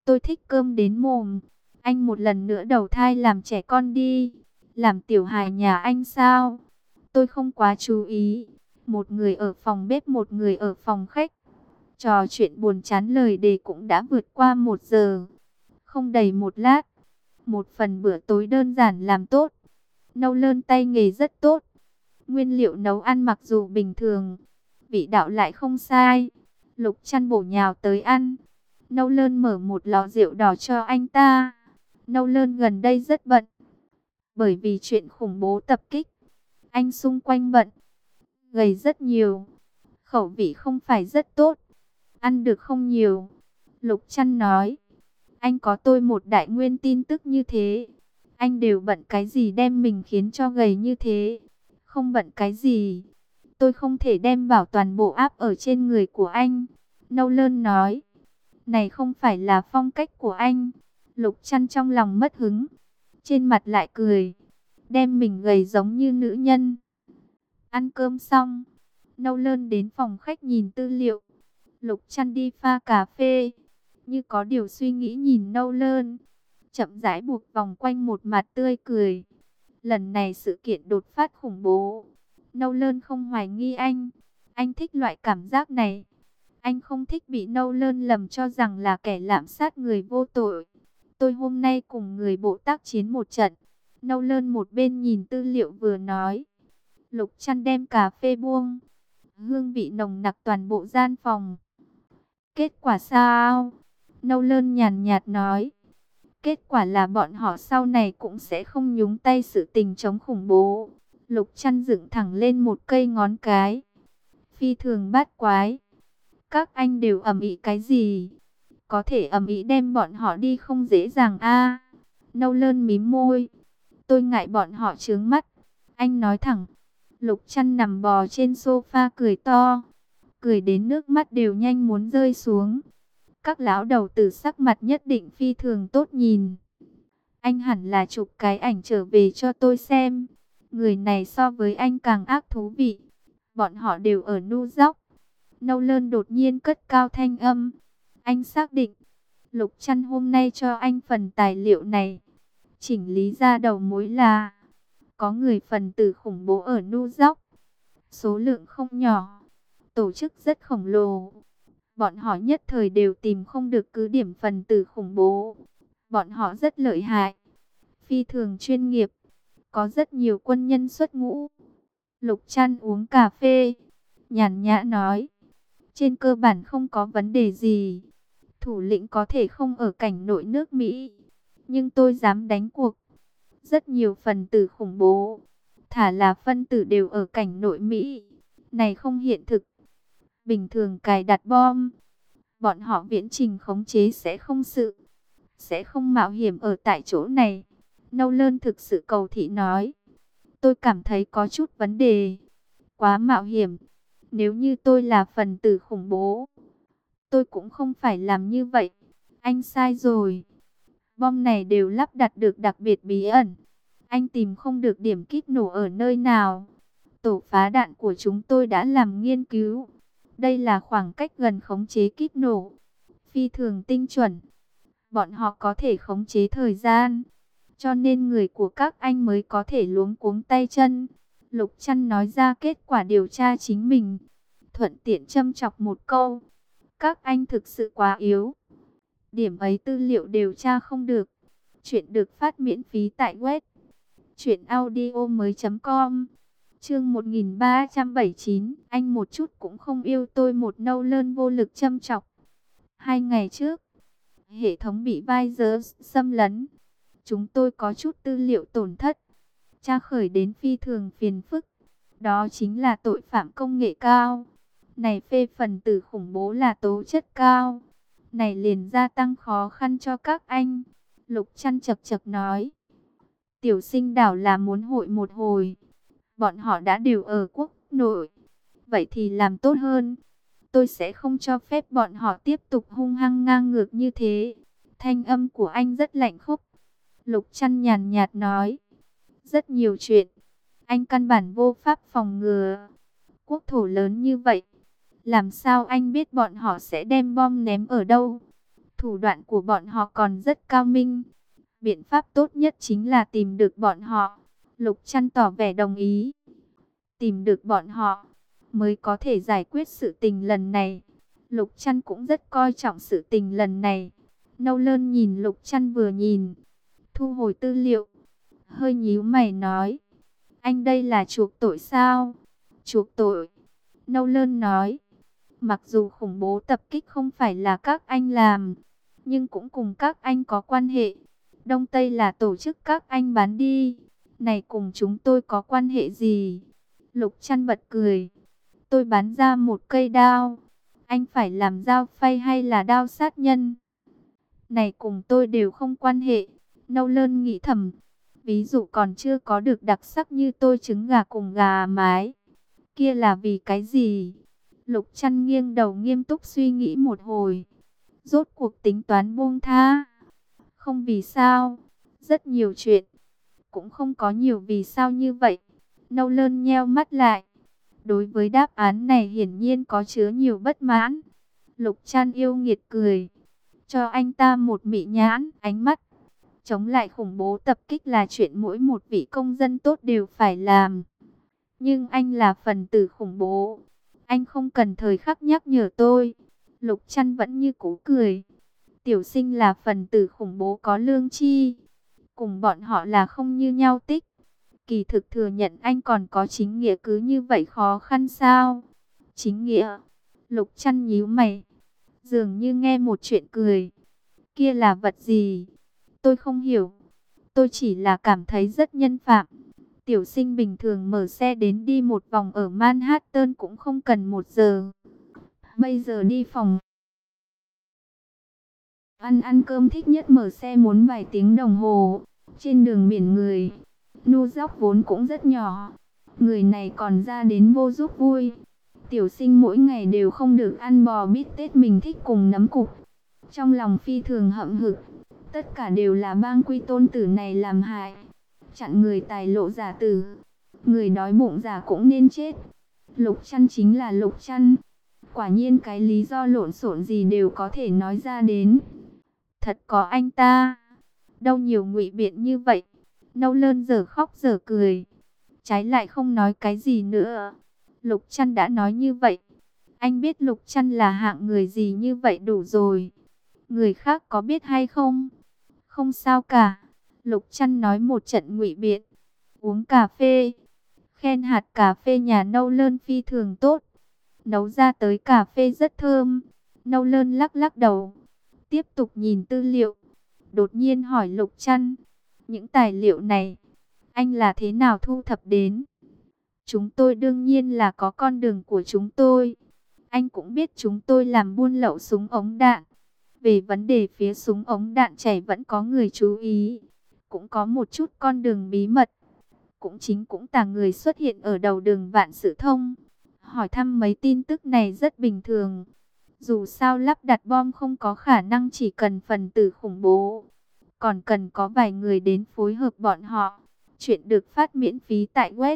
Tôi thích cơm đến mồm. Anh một lần nữa đầu thai làm trẻ con đi. Làm tiểu hài nhà anh sao? Tôi không quá chú ý. Một người ở phòng bếp, một người ở phòng khách. Trò chuyện buồn chán lời đề cũng đã vượt qua 1 giờ. Không đầy một lát. Một phần bữa tối đơn giản làm tốt. Nấu lơn tay nghề rất tốt. Nguyên liệu nấu ăn mặc dù bình thường, vị đạo lại không sai. Lục Chăn bổ nhào tới ăn. Nâu Lơn mở một lọ rượu đỏ cho anh ta. Nâu Lơn gần đây rất bận. Bởi vì chuyện khủng bố tập kích, anh xung quanh bận, gầy rất nhiều. Khẩu vị không phải rất tốt, ăn được không nhiều. Lục Chăn nói, anh có tôi một đại nguyên tin tức như thế. Anh đều bận cái gì đem mình khiến cho gầy như thế? Không bận cái gì. Tôi không thể đem bảo toàn bộ áp ở trên người của anh. Nâu Lơn nói, này không phải là phong cách của anh. Lục Chăn trong lòng mất hứng, trên mặt lại cười, đem mình gầy giống như nữ nhân. Ăn cơm xong, Nâu Lơn đến phòng khách nhìn tư liệu. Lục Chăn đi pha cà phê, như có điều suy nghĩ nhìn Nâu Lơn, chậm rãi buộc vòng quanh một mặt tươi cười. Lần này sự kiện đột phát khủng bố, Nâu Lơn không hoài nghi anh thích loại cảm giác này. Anh không thích bị Nâu Lơn lầm cho rằng là kẻ lạm sát người vô tội. Tôi hôm nay cùng người bộ tác chiến một trận. Nâu Lơn một bên nhìn tư liệu vừa nói. Lục Chăn đem cà phê buông, hương vị nồng nặc toàn bộ gian phòng. Kết quả sao? Nâu Lơn nhàn nhạt nói. Kết quả là bọn họ sau này cũng sẽ không nhúng tay sự tình chống khủng bố. Lục Chăn dựng thẳng lên một cây ngón cái. Phi thường bát quái. Các anh đều ầm ĩ cái gì? Có thể ầm ĩ đem bọn họ đi không dễ dàng a. Nâu Lơn mím môi. Tôi ngại bọn họ chướng mắt. Anh nói thẳng. Lục Chăn nằm bò trên sofa cười to. Cười đến nước mắt đều nhanh muốn rơi xuống. Các lão đầu tử sắc mặt nhất định phi thường tốt nhìn. Anh hẳn là chụp cái ảnh trở về cho tôi xem. Người này so với anh càng ác thú vị. Bọn họ đều ở New York. Nâu Lơn đột nhiên cất cao thanh âm. Anh xác định, Lục Chăn hôm nay cho anh phần tài liệu này. Chỉnh lý ra đầu mối là có người phần tử khủng bố ở New York. Số lượng không nhỏ, tổ chức rất khổng lồ. Bọn họ nhất thời đều tìm không được cứ điểm phần tử khủng bố. Bọn họ rất lợi hại, phi thường chuyên nghiệp, có rất nhiều quân nhân xuất ngũ. Lục Chăn uống cà phê, nhàn nhã nói, trên cơ bản không có vấn đề gì. Thủ lĩnh có thể không ở cảnh nội nước Mỹ, nhưng tôi dám đánh cuộc. Rất nhiều phần tử khủng bố, thả là phân tử đều ở cảnh nội Mỹ. Này không hiện thực. Bình thường cài đặt bom, bọn họ viễn trình khống chế sẽ không mạo hiểm ở tại chỗ này. Nâu Lơn thực sự cầu thị nói. Tôi cảm thấy có chút vấn đề. Quá mạo hiểm. Nếu như tôi là phần tử khủng bố, tôi cũng không phải làm như vậy. Anh sai rồi. Bom này đều lắp đặt được đặc biệt bí ẩn. Anh tìm không được điểm kích nổ ở nơi nào. Tổ phá đạn của chúng tôi đã làm nghiên cứu. Đây là khoảng cách gần khống chế kích nổ. Phi thường tinh chuẩn. Bọn họ có thể khống chế thời gian. Cho nên người của các anh mới có thể luống cuống tay chân. Lục Chăn nói ra kết quả điều tra chính mình. Thuận tiện châm chọc một câu. Các anh thực sự quá yếu. Điểm ấy tư liệu điều tra không được. Chuyện được phát miễn phí tại web truyệnaudiomoi.com. Chương 1379, anh một chút cũng không yêu tôi. Một Nâu Lơn vô lực châm chọc. 2 ngày trước, hệ thống bị virus xâm lấn. Chúng tôi có chút tư liệu tổn thất. Tra khởi đến phi thường phiền phức. Đó chính là tội phạm công nghệ cao. Này phê phần tử khủng bố là tố chất cao. Này liền gia tăng khó khăn cho các anh. Lục Chăn chật chật nói. Tiểu Sinh đảo là muốn hội một hồi. Bọn họ đã đều ở quốc nội. Vậy thì làm tốt hơn. Tôi sẽ không cho phép bọn họ tiếp tục hung hăng ngang ngược như thế. Thanh âm của anh rất lạnh khốc. Lục Chăn nhàn nhạt nói. Rất nhiều chuyện. Anh căn bản vô pháp phòng ngừa. Quốc thổ lớn như vậy. Làm sao anh biết bọn họ sẽ đem bom ném ở đâu? Thủ đoạn của bọn họ còn rất cao minh. Biện pháp tốt nhất chính là tìm được bọn họ. Lục Trăn tỏ vẻ đồng ý. Tìm được bọn họ mới có thể giải quyết sự tình lần này. Lục Trăn cũng rất coi trọng sự tình lần này. Nâu Lơn nhìn Lục Trăn vừa nhìn, thu hồi tư liệu, hơi nhíu mày nói: anh đây là chuộc tội sao? Chuộc tội? Nâu Lơn nói: mặc dù khủng bố tập kích không phải là các anh làm, nhưng cũng cùng các anh có quan hệ. Đông Tây là tổ chức các anh bán đi, này cùng chúng tôi có quan hệ gì? Lục Trăn bật cười: tôi bán ra một cây đao, anh phải làm dao phay hay là đao sát nhân, này cùng tôi đều không quan hệ. Nâu Lơn nghĩ thầm, ví dụ còn chưa có được đặc sắc như tôi trứng gà cùng gà mái, kia là vì cái gì? Lục Trăn nghiêng đầu nghiêm túc suy nghĩ một hồi, rốt cuộc tính toán buông tha. Không vì sao, rất nhiều chuyện, cũng không có nhiều vì sao như vậy. Nâu Lơn nheo mắt lại, đối với đáp án này hiển nhiên có chứa nhiều bất mãn. Lục Trăn yêu nghiệt cười, cho anh ta một mị nhãn ánh mắt. Chống lại khủng bố tập kích là chuyện mỗi một vị công dân tốt đều phải làm. Nhưng anh là phần tử khủng bố, anh không cần thời khắc nhắc nhở tôi. Lục Trăn vẫn như cũ cười. Tiểu Sinh là phần tử khủng bố có lương tri, cùng bọn họ là không như nhau tích. Kỳ thực thừa nhận anh còn có chính nghĩa cứ như vậy khó khăn sao? Chính nghĩa? Lục Trăn nhíu mày, dường như nghe một chuyện cười. Kia là vật gì? Tôi không hiểu. Tôi chỉ là cảm thấy rất nhân phạm. Tiểu Sinh bình thường mở xe đến đi một vòng ở Manhattan cũng không cần 1 giờ. Bây giờ đi phòng ăn cơm thích nhất mở xe muốn vài tiếng đồng hồ. Trên đường biển người New York vốn cũng rất nhỏ, người này còn ra đến vô giúp vui. Tiểu Sinh mỗi ngày đều không được ăn bò bít tết mình thích cùng nấm cục. Trong lòng phi thường hậm hực, tất cả đều là bang quy tôn tử này làm hại. Chặn người tài lộ giả tử, người đói bụng giả cũng nên chết. Lục Trăn chính là Lục Trăn, quả nhiên cái lý do lộn xộn gì đều có thể nói ra đến. Thật có anh ta, đâu nhiều ngụy biện như vậy. Nâu Lơn giờ khóc giờ cười, trái lại không nói cái gì nữa. Lục Trăn đã nói như vậy, anh biết Lục Trăn là hạng người gì như vậy đủ rồi. Người khác có biết hay không? Không sao cả. Lục Trăn nói một trận ngụy biện. Uống cà phê, khen hạt cà phê nhà Nâu Lơn phi thường tốt, nấu ra tới cà phê rất thơm. Nâu Lơn lắc lắc đầu, tiếp tục nhìn tư liệu. Đột nhiên hỏi Lục Trăn, những tài liệu này, anh là thế nào thu thập đến? Chúng tôi đương nhiên là có con đường của chúng tôi. Anh cũng biết chúng tôi làm buôn lậu súng ống đạn. Về vấn đề phía súng ống đạn chảy vẫn có người chú ý. Cũng có một chút con đường bí mật. Cũng tả người xuất hiện ở đầu đường Vạn Sự Thông. Hỏi thăm mấy tin tức này rất bình thường. Dù sao lắp đặt bom không có khả năng chỉ cần phần tử khủng bố, còn cần có vài người đến phối hợp bọn họ. Chuyện được phát miễn phí tại web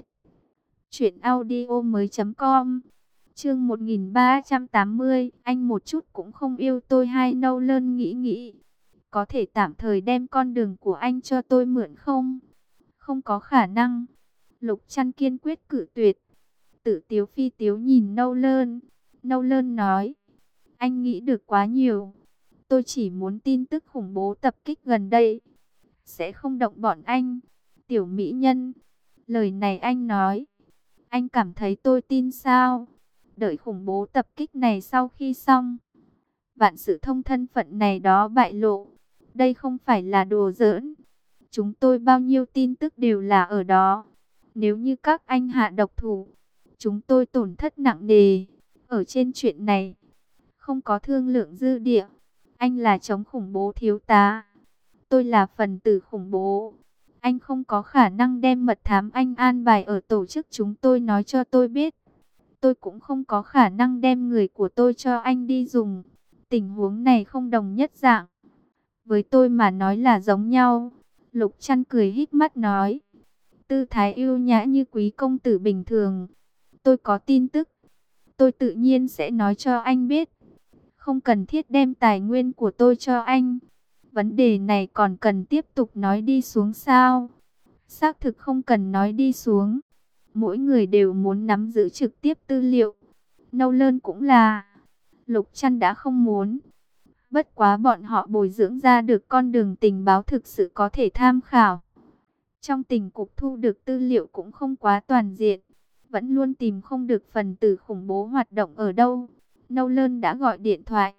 truyệnaudiomoi.com. Chương 1380, anh một chút cũng không yêu tôi hay? Nâu Lơn nghĩ, có thể tạm thời đem con đường của anh cho tôi mượn không? Không có khả năng. Lục Trăn kiên quyết cự tuyệt. Tự tiếu phi tiếu nhìn Nâu Lơn. Nâu Lơn nói, anh nghĩ được quá nhiều. Tôi chỉ muốn tin tức khủng bố tập kích gần đây sẽ không động bọn anh. Tiểu mỹ nhân, lời này anh nói, anh cảm thấy tôi tin sao? Đợi khủng bố tập kích này sau khi xong, Vạn Sự Thông thân phận này đó bại lộ, đây không phải là đùa giỡn. Chúng tôi bao nhiêu tin tức đều là ở đó. Nếu như các anh hạ độc thủ, chúng tôi tổn thất nặng nề. Ở trên chuyện này, không có thương lượng dư địa. Anh là chống khủng bố thiếu tá, tôi là phần tử khủng bố. Anh không có khả năng đem mật thám anh an bài ở tổ chức chúng tôi nói cho tôi biết. Tôi cũng không có khả năng đem người của tôi cho anh đi dùng. Tình huống này không đồng nhất dạng. Với tôi mà nói là giống nhau. Lục Trăn cười híp mắt nói, tư thái yêu nhã như quý công tử bình thường. Tôi có tin tức, tôi tự nhiên sẽ nói cho anh biết. không cần thiết đem tài nguyên của tôi cho anh. Vấn đề này còn cần tiếp tục nói đi xuống sao? Xác thực không cần nói đi xuống. Mỗi người đều muốn nắm giữ trực tiếp tư liệu. Nolan cũng là. Lục Trăn đã không muốn. Bất quá bọn họ bồi dưỡng ra được con đường tình báo thực sự có thể tham khảo. Trong tình cục thu được tư liệu cũng không quá toàn diện. Vẫn luôn tìm không được phần tử khủng bố hoạt động ở đâu. Nolan đã gọi điện thoại,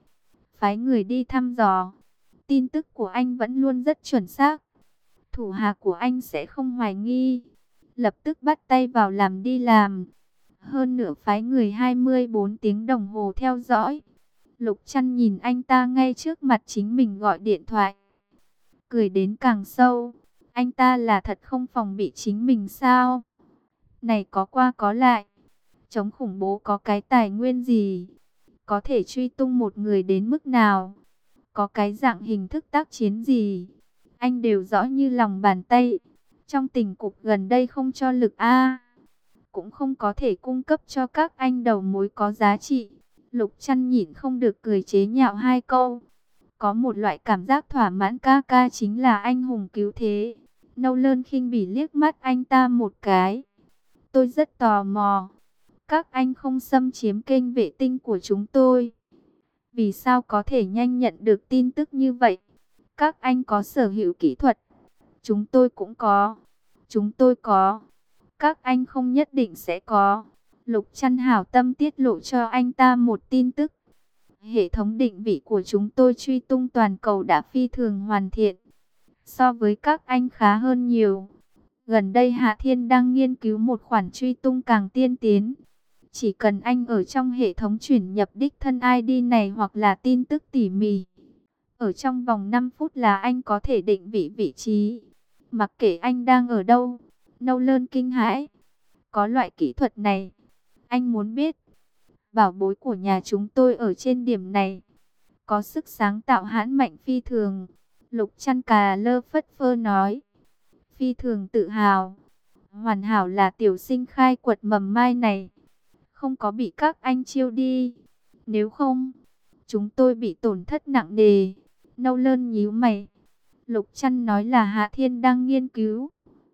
phái người đi thăm dò. Tin tức của anh vẫn luôn rất chuẩn xác. Thủ hạ của anh sẽ không hoài nghi. Lập tức bắt tay vào làm đi làm. Hơn nữa phái người 24 tiếng đồng hồ theo dõi. Lục Trăn nhìn anh ta ngay trước mặt chính mình gọi điện thoại. Cười đến càng sâu. Anh ta là thật không phòng bị chính mình sao? Này có qua có lại. Chống khủng bố có cái tài nguyên gì? Có thể truy tung một người đến mức nào? Có cái dạng hình thức tác chiến gì? Anh đều rõ như lòng bàn tay. Trong tình cục gần đây không cho lực A, cũng không có thể cung cấp cho các anh đầu mối có giá trị. Lục Trăn nhịn không được cười chế nhạo hai câu. Có một loại cảm giác thỏa mãn, ca ca chính là anh hùng cứu thế. Nolan khinh bỉ liếc mắt anh ta một cái. Tôi rất tò mò. Các anh không xâm chiếm kênh vệ tinh của chúng tôi. Vì sao có thể nhanh nhận được tin tức như vậy? Các anh có sở hữu kỹ thuật. Chúng tôi cũng có. Chúng tôi có. Các anh không nhất định sẽ có. Lục Trăn hảo tâm tiết lộ cho anh ta một tin tức. Hệ thống định vị của chúng tôi truy tung toàn cầu đã phi thường hoàn thiện. So với các anh khá hơn nhiều. Gần đây Hạ Thiên đang nghiên cứu một khoản truy tung càng tiên tiến. Chỉ cần anh ở trong hệ thống chuyển nhập đích thân ID này hoặc là tin tức tỉ mỉ. Ở trong vòng 5 phút là anh có thể định vị vị trí. Mặc kệ anh đang ở đâu. Nolan kinh hãi. Có loại kỹ thuật này. Anh muốn biết. Bảo bối của nhà chúng tôi ở trên điểm này. Có sức sáng tạo hãn mạnh phi thường. Lục Trăn cà lơ phất phơ nói. Phi thường tự hào. Hoàn hảo là tiểu sinh khai quật mầm mai này. Không có bị các anh chiêu đi. Nếu không, chúng tôi bị tổn thất nặng nề. Nolan nhíu mày. Lục Trăn nói là Hạ Thiên đang nghiên cứu.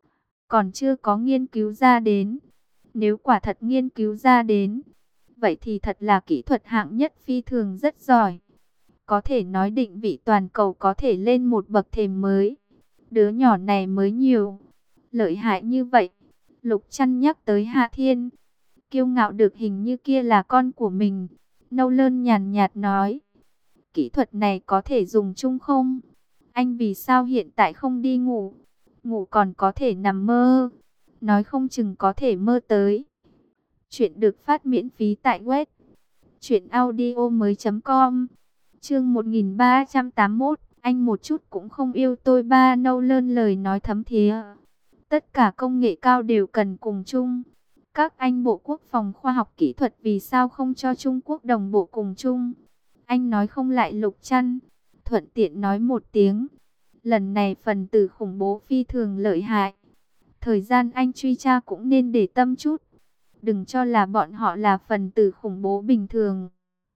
Còn chưa có nghiên cứu ra đến. Nếu quả thật nghiên cứu ra đến, vậy thì thật là kỹ thuật hạng nhất phi thường rất giỏi. Có thể nói định vị toàn cầu có thể lên một bậc thềm mới. Đứa nhỏ này mới nhiều. Lợi hại như vậy. Lục Trăn nhắc tới Hạ Thiên. Kiêu ngạo được hình như kia là con của mình. Nolan nhàn nhạt nói. Kỹ thuật này có thể dùng chung không? Anh vì sao hiện tại không đi ngủ? Ngủ còn có thể nằm mơ. Nói không chừng có thể mơ tới. Chuyện được phát miễn phí tại web truyệnaudiomoi.com. Chương 1381. Anh một chút cũng không yêu tôi ba. Nolan lời nói thấm thía. Tất cả công nghệ cao đều cần cùng chung. Các anh Bộ Quốc phòng Khoa học Kỹ thuật vì sao không cho Trung Quốc đồng bộ cùng chung? Anh nói không lại Lục Trăn. Thuận tiện nói một tiếng. Lần này phần tử khủng bố phi thường lợi hại. Thời gian anh truy tra cũng nên để tâm chút. Đừng cho là bọn họ là phần tử khủng bố bình thường.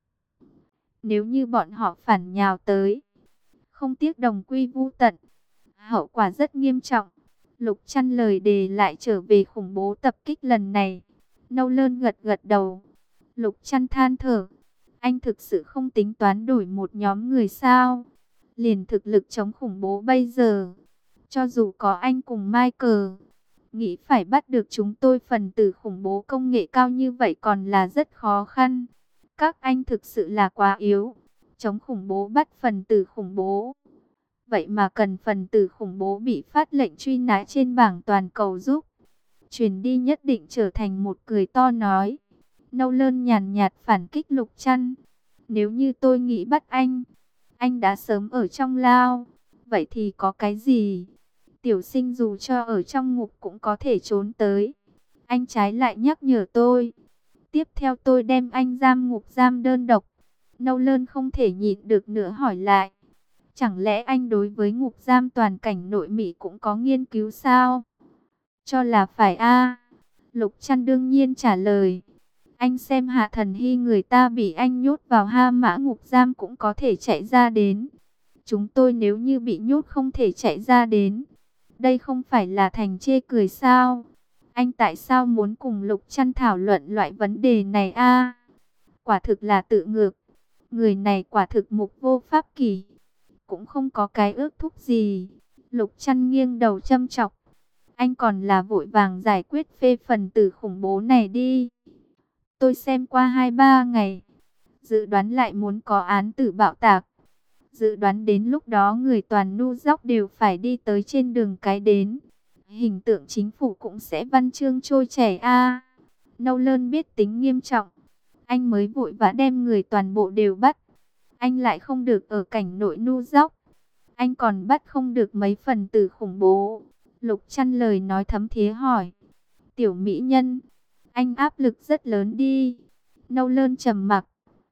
Nếu như bọn họ phản nhào tới, không tiếc đồng quy vu tận, hậu quả rất nghiêm trọng. Lục Trăn lời đề lại trở về khủng bố tập kích lần này. Nolan gật gật đầu. Lục Trăn than thở. Anh thực sự không tính toán đổi một nhóm người sao? Liền thực lực chống khủng bố bây giờ. Cho dù có anh cùng Michael, nghĩ phải bắt được chúng tôi phần tử khủng bố công nghệ cao như vậy còn là rất khó khăn. Các anh thực sự là quá yếu. Chống khủng bố bắt phần tử khủng bố. Vậy mà cần phần tử khủng bố bị phát lệnh truy nã trên bảng toàn cầu giúp. Truyền đi nhất định trở thành một cười to nói. Nolan nhàn nhạt phản kích Lục Trăn. Nếu như tôi nghĩ bắt anh đã sớm ở trong lao. Vậy thì có cái gì? Tiểu sinh dù cho ở trong ngục cũng có thể trốn tới. Anh trái lại nhắc nhở tôi. Tiếp theo tôi đem anh giam ngục giam đơn độc. Nolan không thể nhịn được nữa hỏi lại. Chẳng lẽ anh đối với ngục giam toàn cảnh nội Mỹ cũng có nghiên cứu sao? Cho là phải a. Lục Trăn đương nhiên trả lời. Anh xem Hạ Thần Hy người ta bị anh nhốt vào Ha Mã ngục giam cũng có thể chạy ra đến. Chúng tôi nếu như bị nhốt không thể chạy ra đến. Đây không phải là thành chê cười sao? Anh tại sao muốn cùng Lục Trăn thảo luận loại vấn đề này a? Quả thực là tự ngược. Người này quả thực mục vô pháp kỷ. Cũng không có cái ước thúc gì. Lục Trăn nghiêng đầu châm chọc. Anh còn là vội vàng giải quyết phê phần tử khủng bố này đi. Tôi xem qua 2-3 ngày. Dự đoán lại muốn có án tử bạo tạc. Dự đoán đến lúc đó người toàn New York đều phải đi tới trên đường cái đến. Hình tượng chính phủ cũng sẽ văn chương trôi chảy a. Nolan biết tính nghiêm trọng. Anh mới vội vã đem người toàn bộ đều bắt. Anh lại không được ở cảnh nội New York. Anh còn bắt không được mấy phần tử khủng bố. Lục Trăn lời nói thấm thía hỏi. Tiểu mỹ nhân, anh áp lực rất lớn đi. Nolan trầm mặc.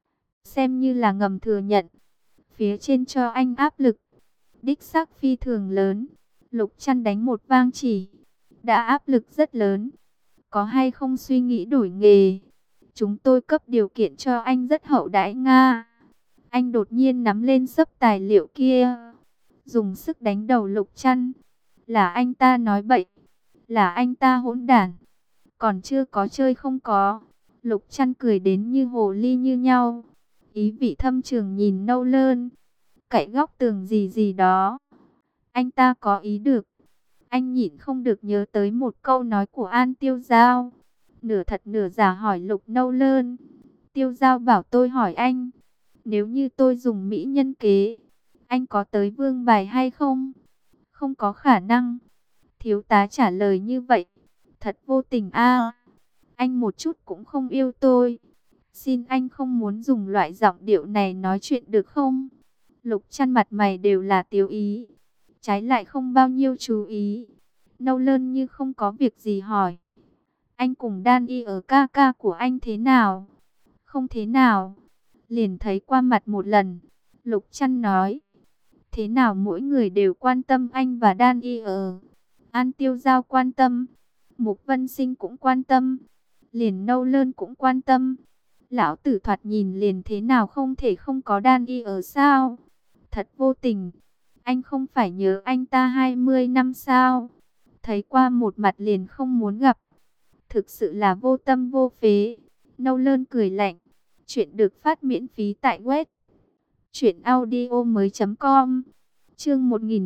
Xem như là ngầm thừa nhận. Phía trên cho anh áp lực. Đích xác phi thường lớn. Lục Trăn đánh một vang chỉ. Đã áp lực rất lớn. Có hay không suy nghĩ đổi nghề? Chúng tôi cấp điều kiện cho anh rất hậu đãi Nga. Anh đột nhiên nắm lên xấp tài liệu kia. Dùng sức đánh đầu Lục Trăn. Là anh ta nói bậy. Là anh ta hỗn đản. Còn chưa có chơi không có. Lục Trăn cười đến như hồ ly như nhau. Ý vị thâm trường nhìn Nolan. Cậy góc tường gì gì đó. Anh ta có ý được. Anh nhịn không được nhớ tới một câu nói của An Tiêu Giao. Nửa thật nửa giả hỏi Lục Nolan. Tiêu Giao bảo tôi hỏi anh. Nếu như tôi dùng mỹ nhân kế, anh có tới vương bài hay không? Không có khả năng. Thiếu tá trả lời như vậy. Thật vô tình a. Anh một chút cũng không yêu tôi. Xin anh không muốn dùng loại giọng điệu này nói chuyện được không? Lục Trăn mặt mày đều là tiêu ý. Trái lại không bao nhiêu chú ý. Nolan như không có việc gì hỏi. Anh cùng Đan Y ở ca ca của anh thế nào? Không thế nào. Liền thấy qua mặt một lần. Lục Trăn nói. Thế nào mỗi người đều quan tâm anh và Đan Y ở. An Tiêu Giao quan tâm. Mục Vân Sinh cũng quan tâm. Liền Nolan cũng quan tâm. Lão tử thoạt nhìn liền thế nào không thể không có Đan Y ở sao? Thật vô tình. Anh không phải nhớ anh ta 20 năm sao? Thấy qua một mặt liền không muốn gặp. Thực sự là vô tâm vô phế. Nolan cười lạnh. Chuyện được phát miễn phí tại web truyệnaudiomoi.com. Chương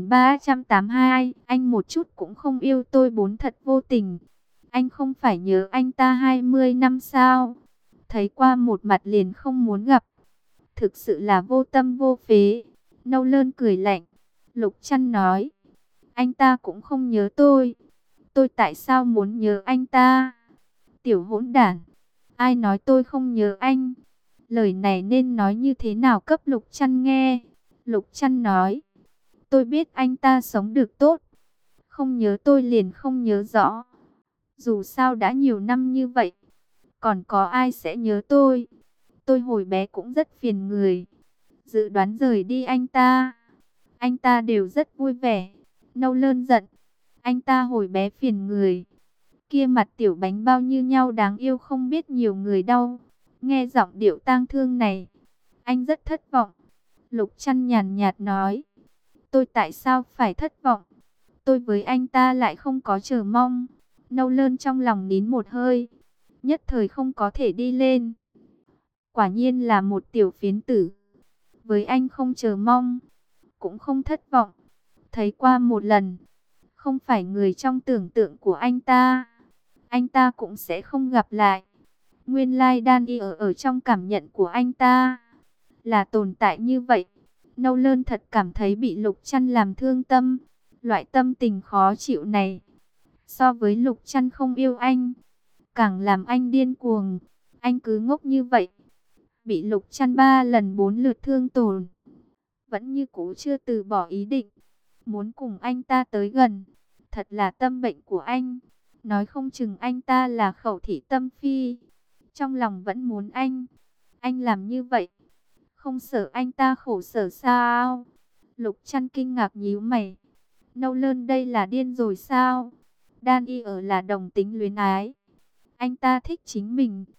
1382, anh một chút cũng không yêu tôi bốn thật vô tình. Anh không phải nhớ anh ta 20 năm sao? Thấy qua một mặt liền không muốn gặp. Thực sự là vô tâm vô phế. Nolan cười lạnh. Lục Trăn nói. Anh ta cũng không nhớ tôi. Tôi tại sao muốn nhớ anh ta? Tiểu hỗn đản. Ai nói tôi không nhớ anh? Lời này nên nói như thế nào cấp Lục Trăn nghe? Lục Trăn nói. Tôi biết anh ta sống được tốt. Không nhớ tôi liền không nhớ rõ. Dù sao đã nhiều năm như vậy. Còn có ai sẽ nhớ tôi? Tôi hồi bé cũng rất phiền người. Dự đoán rời đi anh ta. Anh ta đều rất vui vẻ. Nolan giận. Anh ta hồi bé phiền người. Kia mặt tiểu bánh bao như nhau đáng yêu không biết nhiều người đau. Nghe giọng điệu tang thương này. Anh rất thất vọng. Lục Trăn nhàn nhạt nói. Tôi tại sao phải thất vọng? Tôi với anh ta lại không có chờ mong. Nolan trong lòng nín một hơi. Nhất thời không có thể đi lên. Quả nhiên là một tiểu phiến tử. Với anh không chờ mong. Cũng không thất vọng. Thấy qua một lần. Không phải người trong tưởng tượng của anh ta. Anh ta cũng sẽ không gặp lại. Nguyên lai Đan Y ở trong cảm nhận của anh ta. Là tồn tại như vậy. Nolan thật cảm thấy bị Lục Trăn làm thương tâm. Loại tâm tình khó chịu này. So với Lục Trăn không yêu anh. Càng làm anh điên cuồng. Anh cứ ngốc như vậy. Bị Lục Trăn 3 lần 4 lượt thương tổn. Vẫn như cũ chưa từ bỏ ý định. Muốn cùng anh ta tới gần. Thật là tâm bệnh của anh. Nói không chừng anh ta là khẩu thị tâm phi. Trong lòng vẫn muốn anh. Anh làm như vậy. Không sợ anh ta khổ sở sao? Lục Trăn kinh ngạc nhíu mày. Nolan đây là điên rồi sao? Đan Y ở là đồng tính luyến ái. Anh ta thích chính mình.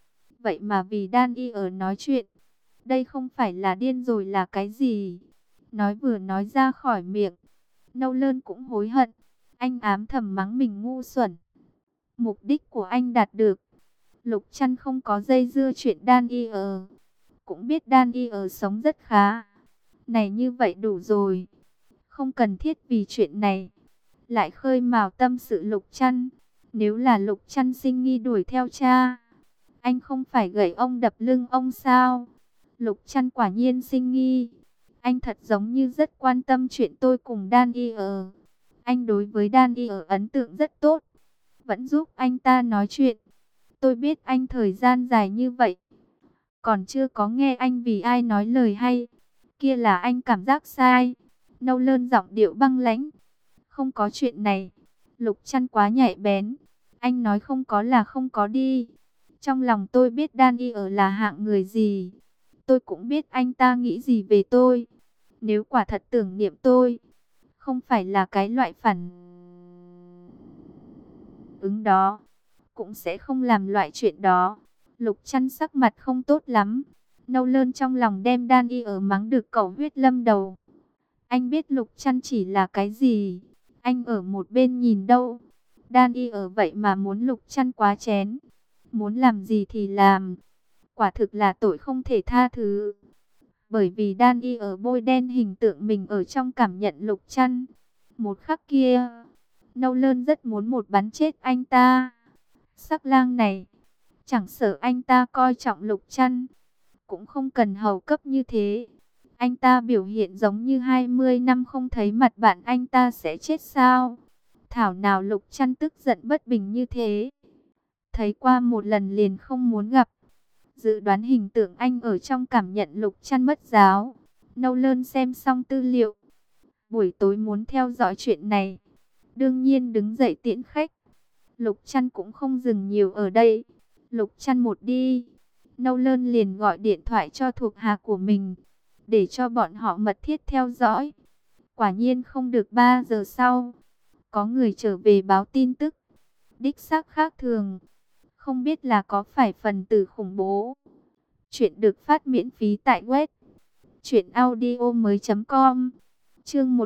Vậy mà vì Đan Y ở nói chuyện, đây không phải là điên rồi là cái gì? Nói vừa nói ra khỏi miệng, Nâu Lơn cũng hối hận. Anh ám thầm mắng mình ngu xuẩn. Mục đích của anh đạt được. Lục Trăn không có dây dưa chuyện Đan Y ở. Cũng biết Đan Y ở sống rất khá. Này như vậy đủ rồi. Không cần thiết vì chuyện này lại khơi mào tâm sự Lục Trăn. Nếu là Lục Trăn sinh nghi đuổi theo cha, anh không phải gậy ông đập lưng ông sao? Lục Trăn quả nhiên sinh nghi. Anh thật giống như rất quan tâm chuyện tôi cùng Đan Y ở. Anh đối với Đan Y ở ấn tượng rất tốt, vẫn giúp anh ta nói chuyện. Tôi biết anh thời gian dài như vậy, còn chưa có nghe anh vì ai nói lời hay. Kia là anh cảm giác sai. Nâu Lơn giọng điệu băng lãnh. Không có chuyện này. Lục Trăn quá nhạy bén. Anh nói không có là không có đi. Trong lòng tôi biết Đan Y ở là hạng người gì. Tôi cũng biết anh ta nghĩ gì về tôi. Nếu quả thật tưởng niệm tôi, không phải là cái loại phản ứng đó, cũng sẽ không làm loại chuyện đó. Lục Trăn sắc mặt không tốt lắm. Nâu Lơn trong lòng đem Đan Y ở mắng được cẩu huyết lâm đầu. Anh biết Lục Trăn chỉ là cái gì. Anh ở một bên nhìn đâu. Đan Y ở vậy mà muốn Lục Trăn quá chén. Muốn làm gì thì làm. Quả thực là tội không thể tha thứ. Bởi vì Đan Y ở bôi đen hình tượng mình ở trong cảm nhận Lục Trăn. Một khắc kia, Nâu Lơn rất muốn một bắn chết anh ta. Sắc lang này, chẳng sợ anh ta coi trọng Lục Trăn, cũng không cần hầu cấp như thế. Anh ta biểu hiện giống như 20 năm không thấy mặt bạn anh ta sẽ chết sao? Thảo nào Lục Trăn tức giận bất bình như thế. Thấy qua một lần liền không muốn gặp. Dự đoán hình tượng anh ở trong cảm nhận Lục Trăn mất giáo. Nâu Lơn xem xong tư liệu. Buổi tối muốn theo dõi chuyện này. Đương nhiên đứng dậy tiễn khách. Lục Trăn cũng không dừng nhiều ở đây. Lục Trăn một đi, Nâu Lơn liền gọi điện thoại cho thuộc hạ của mình, để cho bọn họ mật thiết theo dõi. Quả nhiên không được 3 giờ sau, có người trở về báo tin tức. Đích xác khác thường, không biết là có phải phần tử khủng bố. Chuyện được phát miễn phí tại web truyệnaudiomoi.com. Chương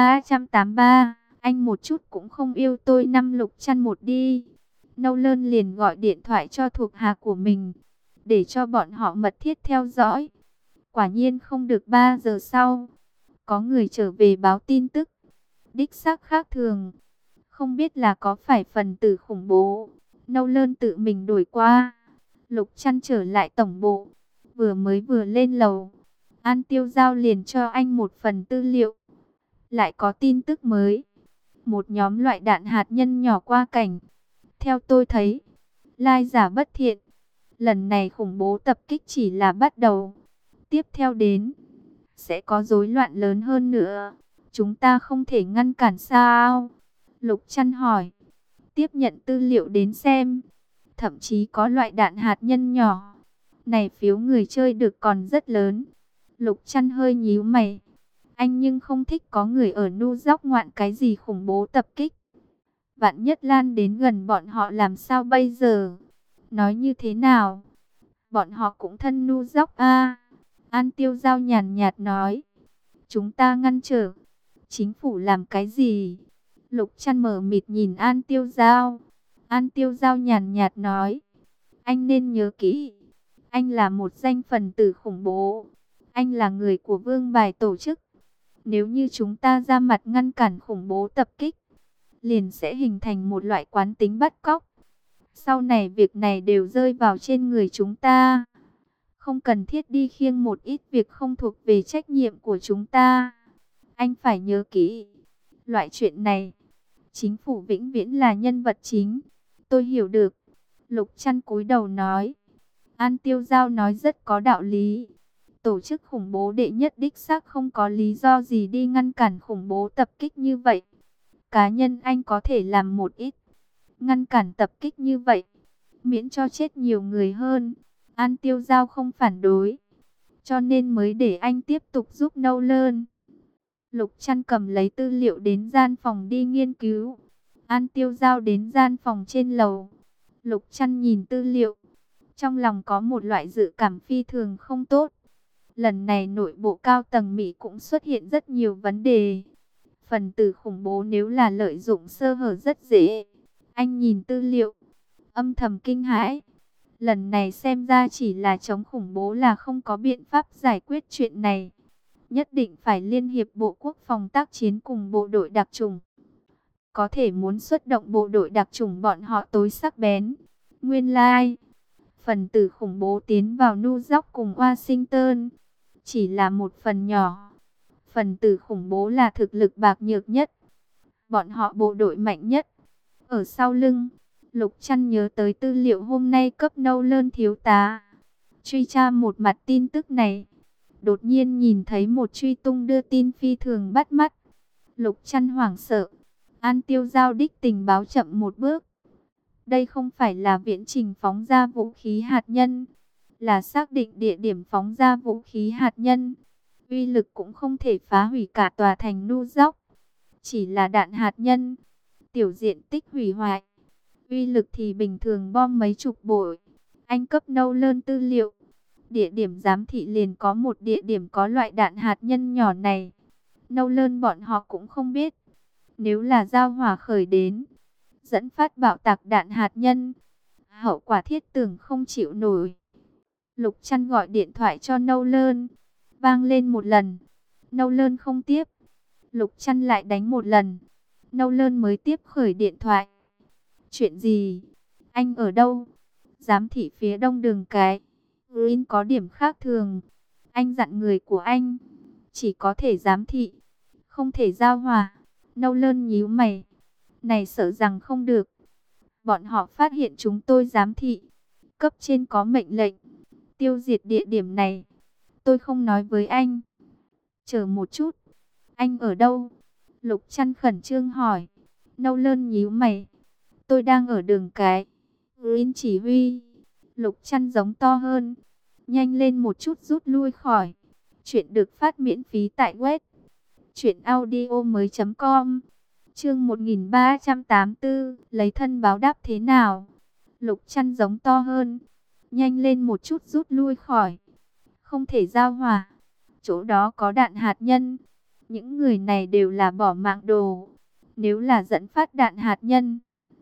1383, anh một chút cũng không yêu tôi. Năm Lục Trăn một đi, Nâu Lơn liền gọi điện thoại cho thuộc hạ của mình, để cho bọn họ mật thiết theo dõi. Quả nhiên không được 3 giờ sau, có người trở về báo tin tức. Đích xác khác thường, không biết là có phải phần tử khủng bố. Nâu Lơn tự mình đổi qua. Lục Trăn trở lại tổng bộ, vừa lên lầu, An Tiêu Giao liền cho anh một phần tư liệu. Lại có tin tức mới, một nhóm loại đạn hạt nhân nhỏ qua cảnh. Theo tôi thấy, lai giả bất thiện. Lần này khủng bố tập kích chỉ là bắt đầu. Tiếp theo đến, sẽ có rối loạn lớn hơn nữa. Chúng ta không thể ngăn cản sao? Lục Trăn hỏi. Tiếp nhận tư liệu đến xem. Thậm chí có loại đạn hạt nhân nhỏ. Này phiếu người chơi được còn rất lớn. Lục Trăn hơi nhíu mày. Anh nhưng không thích có người ở nu dóc ngoạn cái gì khủng bố tập kích. Vạn nhất lan đến gần bọn họ làm sao bây giờ? Nói như thế nào? Bọn họ cũng thân nu dóc a. An Tiêu Giao nhàn nhạt nói. Chúng ta ngăn trở. Chính phủ làm cái gì? Lục Trăn mở mịt nhìn An Tiêu Giao. An Tiêu Giao nhàn nhạt nói. Anh nên nhớ kỹ. Anh là một danh phần tử khủng bố. Anh là người của vương bài tổ chức. Nếu như chúng ta ra mặt ngăn cản khủng bố tập kích, liền sẽ hình thành một loại quán tính bắt cóc. Sau này việc này đều rơi vào trên người chúng ta. Không cần thiết đi khiêng một ít việc không thuộc về trách nhiệm của chúng ta. Anh phải nhớ kỹ. Loại chuyện này, chính phủ vĩnh viễn là nhân vật chính. Tôi hiểu được. Lục Trăn cúi đầu nói. An Tiêu Giao nói rất có đạo lý. Tổ chức khủng bố đệ nhất đích xác không có lý do gì đi ngăn cản khủng bố tập kích như vậy. Cá nhân anh có thể làm một ít, ngăn cản tập kích như vậy, miễn cho chết nhiều người hơn. An Tiêu Giao không phản đối, cho nên mới để anh tiếp tục giúp Nâu Lơn. Lục Trăn cầm lấy tư liệu đến gian phòng đi nghiên cứu. An Tiêu Giao đến gian phòng trên lầu. Lục Trăn nhìn tư liệu, Trong lòng có một loại dự cảm phi thường không tốt. Lần này nội bộ cao tầng Mỹ cũng xuất hiện rất nhiều vấn đề. Phần tử khủng bố nếu là lợi dụng sơ hở rất dễ. Anh nhìn tư liệu, âm thầm kinh hãi. Lần này xem ra chỉ là chống khủng bố là không có biện pháp giải quyết chuyện này. Nhất định phải liên hiệp Bộ Quốc phòng tác chiến cùng bộ đội đặc chủng. Có thể muốn xuất động bộ đội đặc chủng bọn họ tối sắc bén. Nguyên lai, phần tử khủng bố tiến vào New York cùng Washington chỉ là một phần nhỏ. Phần tử khủng bố là thực lực bạc nhược nhất. Bọn họ bộ đội mạnh nhất. Ở sau lưng, Lục Trăn nhớ tới tư liệu hôm nay cấp Nolan thiếu tá. Truy tra một mặt tin tức này. Đột nhiên nhìn thấy một truy tung đưa tin phi thường bắt mắt. Lục Trăn hoảng sợ. An Tiêu giao đích tình báo chậm một bước. Đây không phải là viễn trình phóng ra vũ khí hạt nhân. Là xác định địa điểm phóng ra vũ khí hạt nhân. Uy lực cũng không thể phá hủy cả tòa thành New York. Chỉ là đạn hạt nhân. Tiểu diện tích hủy hoại. Uy lực thì bình thường bom mấy chục bội. Anh cấp Nolan tư liệu. Địa điểm giám thị liền có một địa điểm có loại đạn hạt nhân nhỏ này. Nolan bọn họ cũng không biết. Nếu là giao hỏa khởi đến, dẫn phát bạo tạc đạn hạt nhân, hậu quả thiết tưởng không chịu nổi. Lục Trăn gọi điện thoại cho Nolan. Vang lên một lần. Nolan không tiếp. Lục Trăn lại đánh một lần. Nolan mới tiếp khởi điện thoại. Chuyện gì? Anh ở đâu? Giám thị phía đông đường cái. Green có điểm khác thường. Anh dặn người của anh. Chỉ có thể giám thị. Không thể giao hòa. Nolan nhíu mày. Này sợ rằng không được. Bọn họ phát hiện chúng tôi giám thị. Cấp trên có mệnh lệnh. Tiêu diệt địa điểm này. Tôi không nói với anh. Chờ một chút. Anh ở đâu? Lục Trăn khẩn trương hỏi. Nolan nhíu mày. Tôi đang ở đường cái. Green chỉ huy. Lục Trăn giống to hơn. Nhanh lên một chút rút lui khỏi. Chuyện được phát miễn phí tại web truyệnaudiomoi.com. Chương 1384, lấy thân báo đáp thế nào? Lục Trăn giống to hơn. Nhanh lên một chút rút lui khỏi. Không thể giao hòa. Chỗ đó có đạn hạt nhân. Những người này đều là bỏ mạng đồ. Nếu là dẫn phát đạn hạt nhân,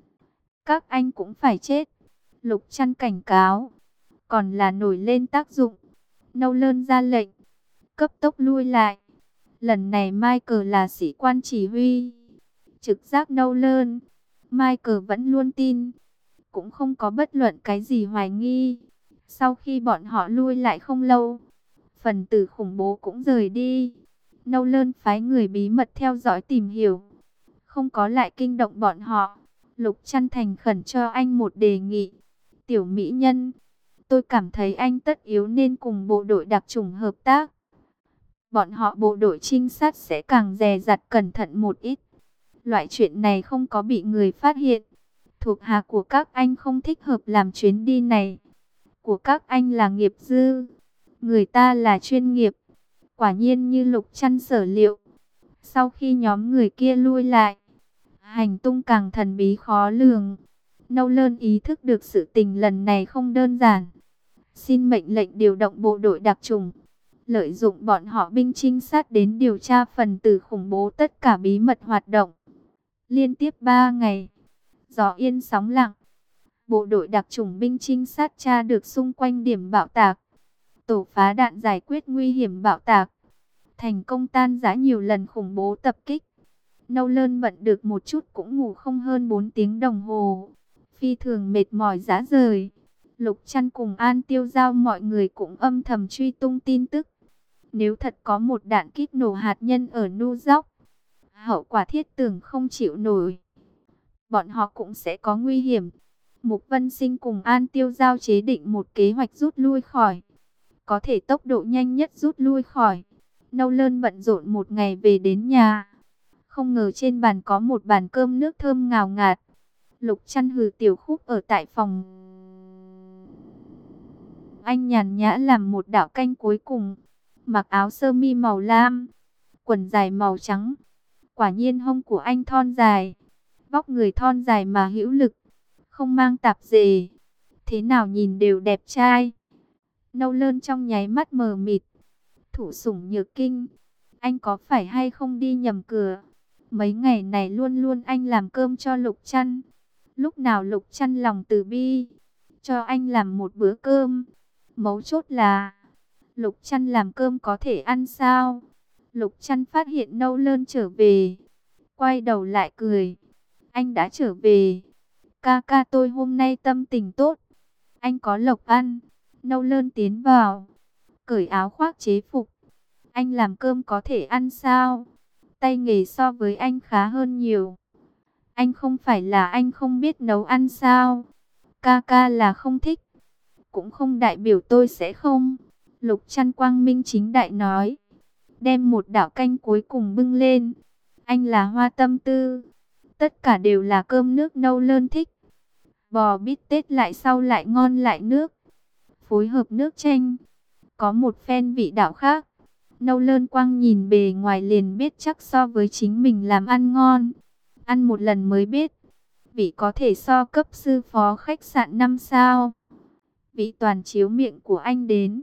các anh cũng phải chết. Lục Trăn cảnh cáo. Còn là nổi lên tác dụng. Nolan ra lệnh. Cấp tốc lui lại. Lần này Michael là sĩ quan chỉ huy. Trực giác Nolan. Michael vẫn luôn tin. Cũng không có bất luận cái gì hoài nghi. Sau khi bọn họ lui lại không lâu, phần tử khủng bố cũng rời đi. Nolan phái người bí mật theo dõi tìm hiểu. Không có lại kinh động bọn họ. Lục Trăn thành khẩn cho anh một đề nghị. Tiểu mỹ nhân, tôi cảm thấy anh tất yếu nên cùng bộ đội đặc chủng hợp tác. Bọn họ bộ đội trinh sát sẽ càng dè dặt cẩn thận một ít. Loại chuyện này không có bị người phát hiện. Thuộc hạ của các anh không thích hợp làm chuyến đi này. Của các anh là nghiệp dư. Người ta là chuyên nghiệp. Quả nhiên như Lục Trăn sở liệu. Sau khi nhóm người kia lui lại, hành tung càng thần bí khó lường. Nolan ý thức được sự tình lần này không đơn giản. Xin mệnh lệnh điều động bộ đội đặc chủng. Lợi dụng bọn họ binh trinh sát đến điều tra phần tử khủng bố tất cả bí mật hoạt động. Liên tiếp 3 ngày, gió yên sóng lặng. Bộ đội đặc chủng binh trinh sát tra được xung quanh điểm bạo tạc. Tổ phá đạn giải quyết nguy hiểm bạo tạc. Thành công tan rã nhiều lần khủng bố tập kích. Nolan bận được một chút cũng ngủ không hơn 4 tiếng đồng hồ. Phi thường mệt mỏi rã rời. Lục Trăn cùng An Tiêu giao mọi người cũng âm thầm truy tung tin tức. Nếu thật có một đạn kích nổ hạt nhân ở New York, hậu quả thiết tưởng không chịu nổi. Bọn họ cũng sẽ có nguy hiểm. Mục Vân Sinh cùng An Tiêu giao chế định một kế hoạch rút lui khỏi. Có thể tốc độ nhanh nhất rút lui khỏi. Nolan bận rộn một ngày về đến nhà. Không ngờ trên bàn có một bàn cơm nước thơm ngào ngạt. Lục Trăn hừ tiểu khúc ở tại phòng. Anh nhàn nhã làm một đảo canh cuối cùng. Mặc áo sơ mi màu lam, quần dài màu trắng. Quả nhiên hông của anh thon dài. Vóc người thon dài mà hữu lực. Không mang tạp dề. thế nào nhìn đều đẹp trai. Nâu Lơn trong nháy mắt mờ mịt. Thủ Sủng Nhược Kinh, anh có phải hay không đi nhầm cửa? Mấy ngày này luôn luôn anh làm cơm cho Lục Trăn. Lúc nào Lục Trăn lòng từ bi, cho anh làm một bữa cơm. Mấu chốt là, Lục Trăn làm cơm có thể ăn sao? Lục Trăn phát hiện Nâu Lơn trở về, quay đầu lại cười. Anh đã trở về. Ca ca tôi hôm nay tâm tình tốt. Anh có lộc ăn. Nâu Lơn tiến vào, cởi áo khoác chế phục. Anh làm cơm có thể ăn sao? Tay nghề so với anh khá hơn nhiều. Anh không phải là anh không biết nấu ăn sao? Ca ca là không thích, cũng không đại biểu tôi sẽ không. Lục Trăn quang minh chính đại nói. Đem một đảo canh cuối cùng bưng lên. Anh là hoa tâm tư. Tất cả đều là cơm nước Nâu Lơn thích. Bò bít tết lại sau lại ngon lại nước. Phối hợp nước chanh, có một phen vị đạo khác. Nâu Lơn quang nhìn bề ngoài liền biết chắc so với chính mình làm ăn ngon. Ăn một lần mới biết, vị có thể so cấp sư phó khách sạn 5 sao. Vị toàn chiếu miệng của anh đến.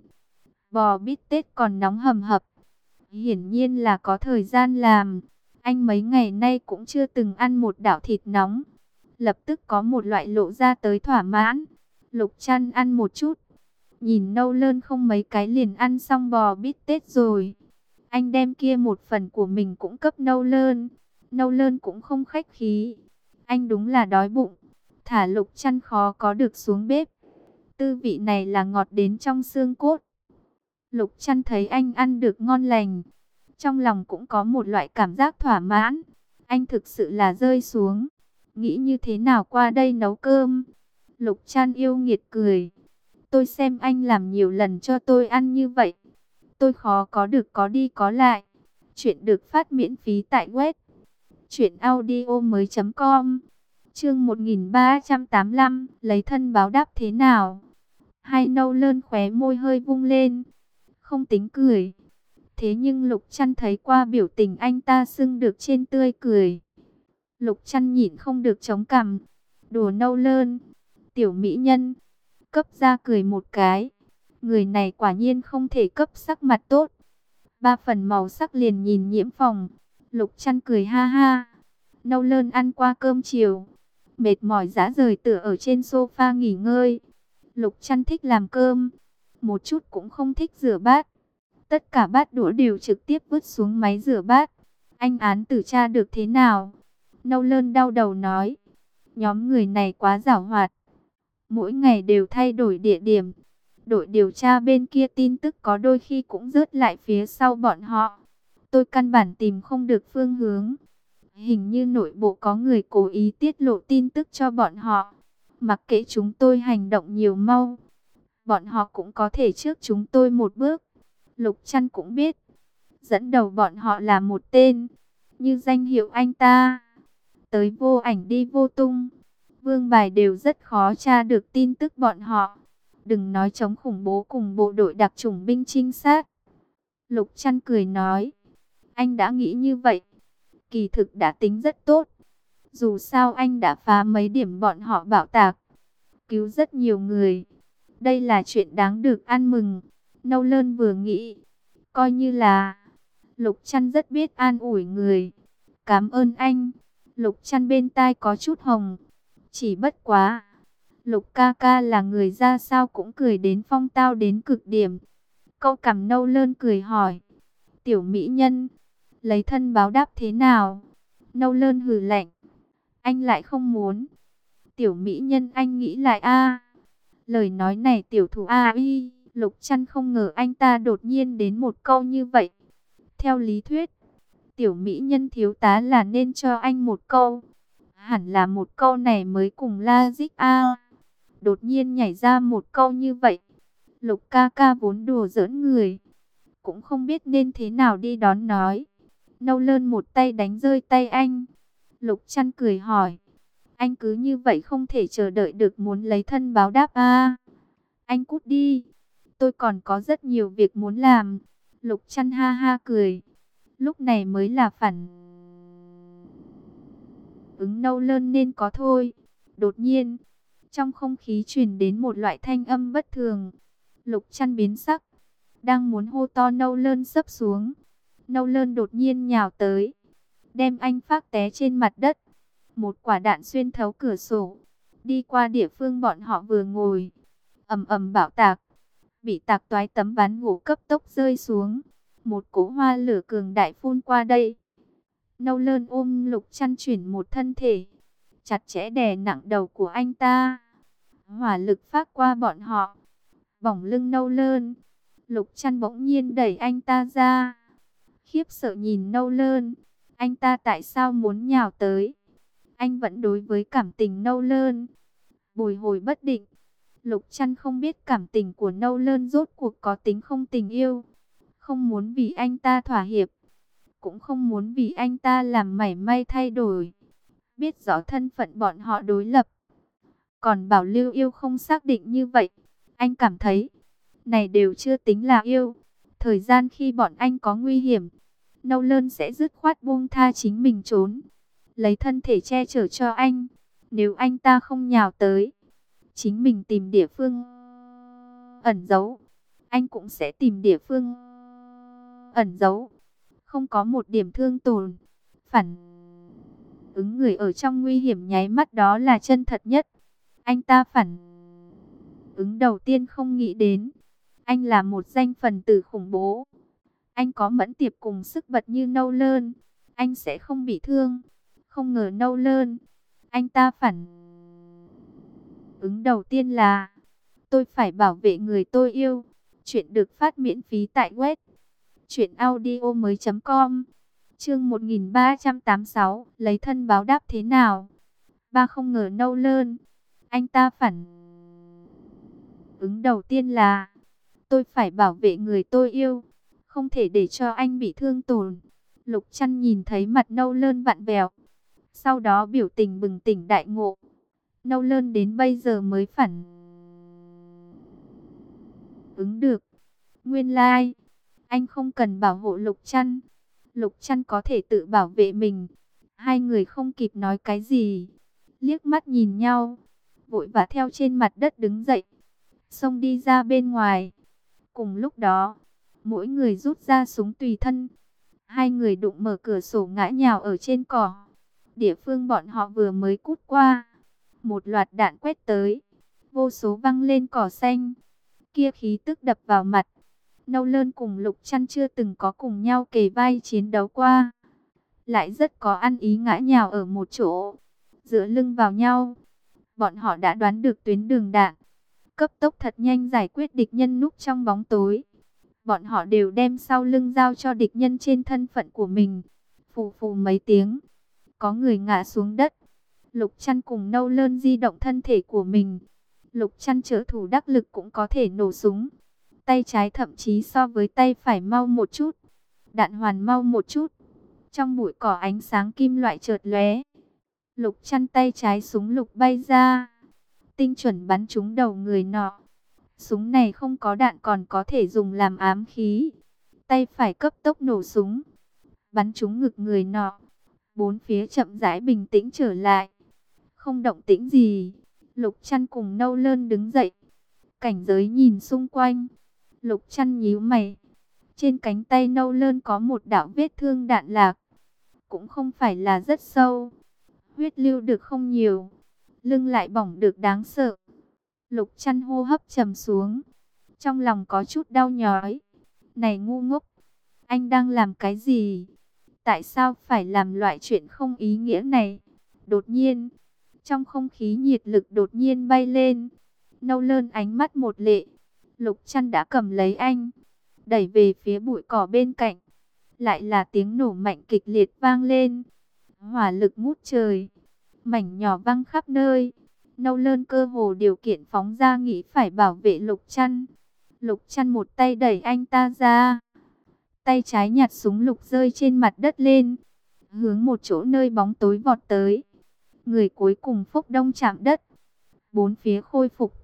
Bò bít tết còn nóng hầm hập. Hiển nhiên là có thời gian làm. Anh mấy ngày nay cũng chưa từng ăn một đảo thịt nóng. Lập tức có một loại lộ ra tới thỏa mãn. Lục Trăn ăn một chút. Nhìn Nâu Lơn không mấy cái liền ăn xong bò bít tết rồi. Anh đem kia một phần của mình cũng cấp Nâu Lơn. Nâu Lơn cũng không khách khí. Anh đúng là đói bụng. Thả Lục Trăn khó có được xuống bếp. Tư vị này là ngọt đến trong xương cốt. Lục Trăn thấy anh ăn được ngon lành, trong lòng cũng có một loại cảm giác thỏa mãn. Anh thực sự là rơi xuống. Nghĩ như thế nào qua đây nấu cơm? Lục Trăn yêu nghiệt cười. Tôi xem anh làm nhiều lần cho tôi ăn như vậy. Tôi khó có được có đi có lại. Chuyện được phát miễn phí tại web truyệnaudiomoi.com. Chương 1385, lấy thân báo đáp thế nào? Hai Nâu Lơn khóe môi hơi vung lên, không tính cười. Thế nhưng Lục Trăn thấy qua biểu tình anh ta sưng được trên tươi cười. Lục Trăn nhịn không được chống cằm. Đùa Nâu Lơn, tiểu mỹ nhân, cấp ra cười một cái. Người này quả nhiên không thể cấp sắc mặt tốt. Ba phần màu sắc liền nhìn nhiễm phòng. Lục Trăn cười ha ha. Nâu Lơn ăn qua cơm chiều, mệt mỏi rã rời tựa ở trên sofa nghỉ ngơi. Lục Trăn thích làm cơm, một chút cũng không thích rửa bát. Tất cả bát đũa đều trực tiếp vứt xuống máy rửa bát. Anh án tử tra được thế nào? Nâu Lơn đau đầu nói. Nhóm người này quá giảo hoạt. Mỗi ngày đều thay đổi địa điểm. Đội điều tra bên kia tin tức có đôi khi cũng rớt lại phía sau bọn họ. Tôi căn bản tìm không được phương hướng. Hình như nội bộ có người cố ý tiết lộ tin tức cho bọn họ. Mặc kệ chúng tôi hành động nhiều mau, bọn họ cũng có thể trước chúng tôi một bước. Lục Trăn cũng biết, dẫn đầu bọn họ là một tên, như danh hiệu anh ta. Tới vô ảnh đi vô tung, vương bài đều rất khó tra được tin tức bọn họ. Đừng nói chống khủng bố cùng bộ đội đặc chủng binh trinh sát. Lục Trăn cười nói, anh đã nghĩ như vậy, kỳ thực đã tính rất tốt. Dù sao anh đã phá mấy điểm bọn họ bạo tạc, cứu rất nhiều người. Đây là chuyện đáng được ăn mừng. Nâu Lơn vừa nghĩ, coi như là. Lục Trăn rất biết an ủi người. Cảm ơn anh. Lục Trăn bên tai có chút hồng. Chỉ bất quá, Lục ca ca là người ra sao cũng cười đến phong tao đến cực điểm. Câu cằm Nâu Lơn cười hỏi, tiểu mỹ nhân, lấy thân báo đáp thế nào? Nâu Lơn hừ lạnh, anh lại không muốn. Tiểu mỹ nhân anh nghĩ lại a. Lời nói này tiểu thủ a. Lục Trăn không ngờ anh ta đột nhiên đến một câu như vậy. Theo lý thuyết, tiểu mỹ nhân thiếu tá là nên cho anh một câu. Hẳn là một câu này mới cùng logic a. Đột nhiên nhảy ra một câu như vậy. Lục ca ca vốn đùa giỡn người, cũng không biết nên thế nào đi đón nói. Nâu Lơn một tay đánh rơi tay anh. Lục Trăn cười hỏi, anh cứ như vậy không thể chờ đợi được muốn lấy thân báo đáp a. Anh cút đi, tôi còn có rất nhiều việc muốn làm. Lục Trăn ha ha cười. Lúc này mới là phản ứng Nâu Lơn nên có thôi. Đột nhiên, Trong không khí truyền đến một loại thanh âm bất thường. Lục Chăn biến sắc, đang muốn hô to Nâu Lơn sấp xuống. Nâu Lơn đột nhiên nhào tới, đem anh phác té trên mặt đất. Một quả đạn xuyên thấu cửa sổ, đi qua địa phương bọn họ vừa ngồi. Ầm ầm bạo tạc, bị tạc toái tấm ván gỗ cấp tốc rơi xuống. Một cỗ hoa lửa cường đại phun qua đây. Nâu Lơn ôm Lục Chăn chuyển một thân thể, chặt chẽ đè nặng đầu của anh ta. Hỏa lực phát qua bọn họ, bỏng lưng Nâu Lơn. Lục Chăn bỗng nhiên đẩy anh ta ra, khiếp sợ nhìn Nâu Lơn. Anh ta tại sao muốn nhào tới? Anh vẫn đối với cảm tình Nâu Lơn bồi hồi bất định. Lục Chăn không biết cảm tình của Nâu Lơn rốt cuộc có tính không tình yêu, không muốn vì anh ta thỏa hiệp, cũng không muốn vì anh ta làm mảy may thay đổi. Biết rõ thân phận bọn họ đối lập, còn bảo lưu yêu không xác định như vậy. Anh cảm thấy, này đều chưa tính là yêu. Thời gian khi bọn anh có nguy hiểm, Nâu Lơn sẽ dứt khoát buông tha chính mình trốn, lấy thân thể che chở cho anh. Nếu anh ta không nhào tới, chính mình tìm địa phương ẩn giấu, anh cũng sẽ tìm địa phương ẩn giấu. Không có một điểm thương tổn. Phản ứng người ở trong nguy hiểm nháy mắt đó là chân thật nhất. Anh ta phản ứng đầu tiên không nghĩ đến, anh là một danh phần tử khủng bố. Anh có mẫn tiệp cùng sức bật như Nâu Lơn, anh sẽ không bị thương. Không ngờ Nâu Lơn, anh ta phản ứng đầu tiên là, tôi phải bảo vệ người tôi yêu. Chuyện được phát miễn phí tại web truyệnaudiomoi.com. Chương 1386, lấy thân báo đáp thế nào? Ba không ngờ Nâu Lơn, anh ta phản ứng đầu tiên là, tôi phải bảo vệ người tôi yêu, không thể để cho anh bị thương tổn. Lục Chăn nhìn thấy mặt Nâu Lơn vặn vẹo, sau đó biểu tình bừng tỉnh đại ngộ. Nâu Lơn đến bây giờ mới phản ứng được. Nguyên lai, anh không cần bảo hộ Lục Chăn. Lục Chăn có thể tự bảo vệ mình. Hai người không kịp nói cái gì, liếc mắt nhìn nhau, vội vã theo trên mặt đất đứng dậy, xông đi ra bên ngoài. Cùng lúc đó, mỗi người rút ra súng tùy thân. Hai người đụng mở cửa sổ ngã nhào ở trên cỏ. Địa phương bọn họ vừa mới cút qua, một loạt đạn quét tới, vô số văng lên cỏ xanh. Kia khí tức đập vào mặt. Nâu Lơn cùng Lục Chăn chưa từng có cùng nhau kề vai chiến đấu qua, lại rất có ăn ý ngã nhào ở một chỗ, dựa lưng vào nhau. Bọn họ đã đoán được tuyến đường đạn, cấp tốc thật nhanh giải quyết địch nhân núp trong bóng tối. Bọn họ đều đem sau lưng giao cho địch nhân trên thân phận của mình. Phù phù mấy tiếng, có người ngã xuống đất. Lục Chăn cùng Nâu Lơn di động thân thể của mình. Lục Chăn trợ thủ đắc lực cũng có thể nổ súng. Tay trái thậm chí so với tay phải mau một chút, đạn hoàn mau một chút. Trong bụi cỏ ánh sáng kim loại chợt lóe. Lục Chăn tay trái súng lục bay ra, tinh chuẩn bắn trúng đầu người nọ. Súng này không có đạn còn có thể dùng làm ám khí. Tay phải cấp tốc nổ súng, bắn trúng ngực người nọ. Bốn phía chậm rãi bình tĩnh trở lại, không động tĩnh gì. Lục Chăn cùng Nâu Lơn đứng dậy, cảnh giới nhìn xung quanh. Lục Chăn nhíu mày, trên cánh tay Nâu Lơn có một đạo vết thương đạn lạc, cũng không phải là rất sâu, huyết lưu được không nhiều, lưng lại bỏng được đáng sợ. Lục Chăn hô hấp trầm xuống, trong lòng có chút đau nhói. Này ngu ngốc, anh đang làm cái gì? Tại sao phải làm loại chuyện không ý nghĩa này? Đột nhiên, trong không khí nhiệt lực đột nhiên bay lên. Nâu Lơn ánh mắt một lệ, Lục Chăn đã cầm lấy anh, đẩy về phía bụi cỏ bên cạnh. Lại là tiếng nổ mạnh kịch liệt vang lên, hỏa lực ngút trời, mảnh nhỏ văng khắp nơi. Nâu Lơn cơ hồ điều kiện phóng ra nghĩ phải bảo vệ Lục Chăn. Lục Chăn một tay đẩy anh ta ra, tay trái nhặt súng lục rơi trên mặt đất lên, hướng một chỗ nơi bóng tối vọt tới. Người cuối cùng phốc đông chạm đất, bốn phía khôi phục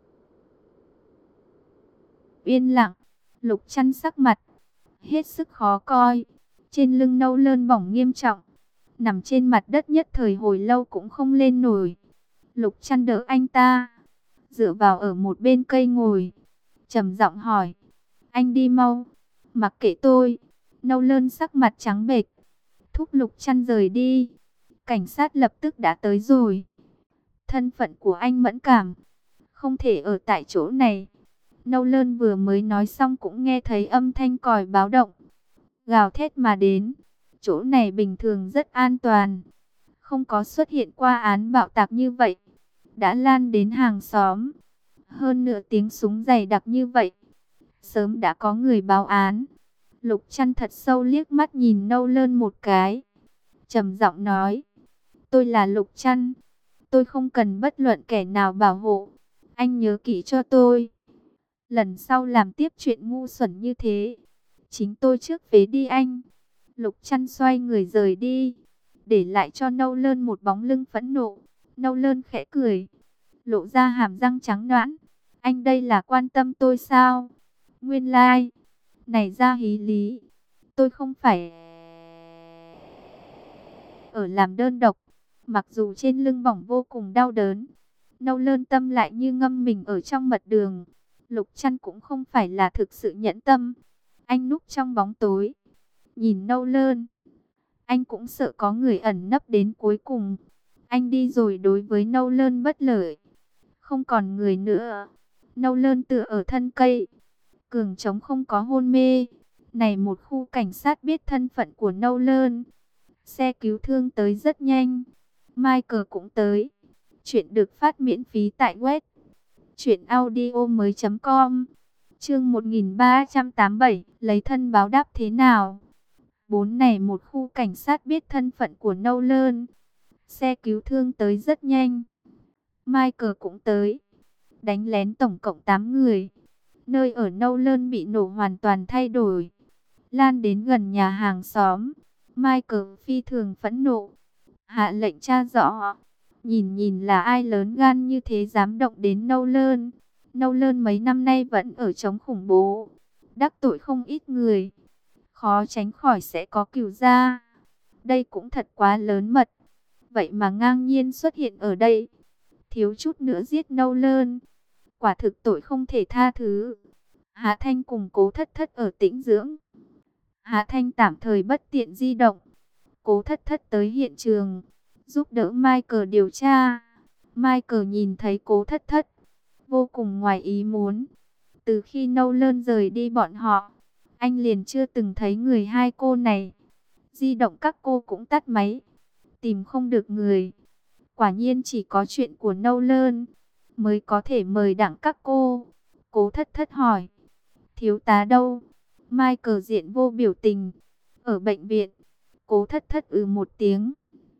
yên lặng. Lục Chăn sắc mặt hết sức khó coi, trên lưng Nâu Lơn bỏng nghiêm trọng, nằm trên mặt đất nhất thời hồi lâu cũng không lên nổi. Lục Chăn đỡ anh ta, dựa vào ở một bên cây ngồi, trầm giọng hỏi, anh đi mau, mặc kệ tôi. Nâu Lơn sắc mặt trắng bệch, thúc Lục Chăn rời đi. Cảnh sát lập tức đã tới rồi. Thân phận của anh mẫn cảm, không thể ở tại chỗ này. Nâu Lơn vừa mới nói xong cũng nghe thấy âm thanh còi báo động gào thét mà đến. Chỗ này bình thường rất an toàn, không có xuất hiện qua án bạo tạc như vậy. Đã lan đến hàng xóm. Hơn nửa tiếng súng dày đặc như vậy, sớm đã có người báo án. Lục Chăn thật sâu liếc mắt nhìn Nâu Lơn một cái, trầm giọng nói, tôi là Lục Chăn, tôi không cần bất luận kẻ nào bảo hộ. Anh nhớ kỹ cho tôi, lần sau làm tiếp chuyện ngu xuẩn như thế, chính tôi trước phế đi anh. Lục Chăn xoay người rời đi, để lại cho Nâu Lơn một bóng lưng phẫn nộ. Nâu Lơn khẽ cười, lộ ra hàm răng trắng nõn. Anh đây là quan tâm tôi sao? Nguyên lai, này ra hí lý. Tôi không phải ở làm đơn độc. Mặc dù trên lưng bỏng vô cùng đau đớn, Nâu Lơn tâm lại như ngâm mình ở trong mật đường. Lục Chăn cũng không phải là thực sự nhẫn tâm. Anh núp trong bóng tối, nhìn Nâu Lơn. Anh cũng sợ có người ẩn nấp đến cuối cùng. Anh đi rồi đối với Nâu Lơn bất lợi. Không còn người nữa. Nâu Lơn tựa ở thân cây, cường trống không có hôn mê. Này một khu cảnh sát biết thân phận của Nâu Lơn. Xe cứu thương tới rất nhanh. Michael cũng tới. Chuyện được phát miễn phí tại web truyệnaudiomoi.com. Chương 1387, lấy thân báo đáp thế nào? Này một khu cảnh sát biết thân phận của Nâu Lơn. Xe cứu thương tới rất nhanh. Michael cũng tới. Đánh lén tổng cộng 8 người. Nơi ở Nâu Lơn bị nổ hoàn toàn thay đổi, lan đến gần nhà hàng xóm. Michael phi thường phẫn nộ, hạ lệnh tra rõ. Nhìn là ai lớn gan như thế dám động đến Nâu Lơn. Nâu Lơn mấy năm nay vẫn ở chống khủng bố, đắc tội không ít người, khó tránh khỏi sẽ có cừu gia. Đây cũng thật quá lớn mật. Vậy mà ngang nhiên xuất hiện ở đây, thiếu chút nữa giết Nâu Lơn. Quả thực tội không thể tha thứ. Hạ Thanh cùng Cố Thất Thất ở tĩnh dưỡng. Hạ Thanh tạm thời bất tiện di động. Cố Thất Thất tới hiện trường, giúp đỡ Michael điều tra. Michael nhìn thấy Cố Thất Thất, vô cùng ngoài ý muốn. Từ khi Nâu Lơn rời đi bọn họ, anh liền chưa từng thấy người hai cô này. Di động các cô cũng tắt máy, tìm không được người. Quả nhiên chỉ có chuyện của Nâu Lơn mới có thể mời đặng các cô. Cố Thất Thất hỏi, thiếu tá đâu? Michael diện vô biểu tình, ở bệnh viện. Cố Thất Thất một tiếng.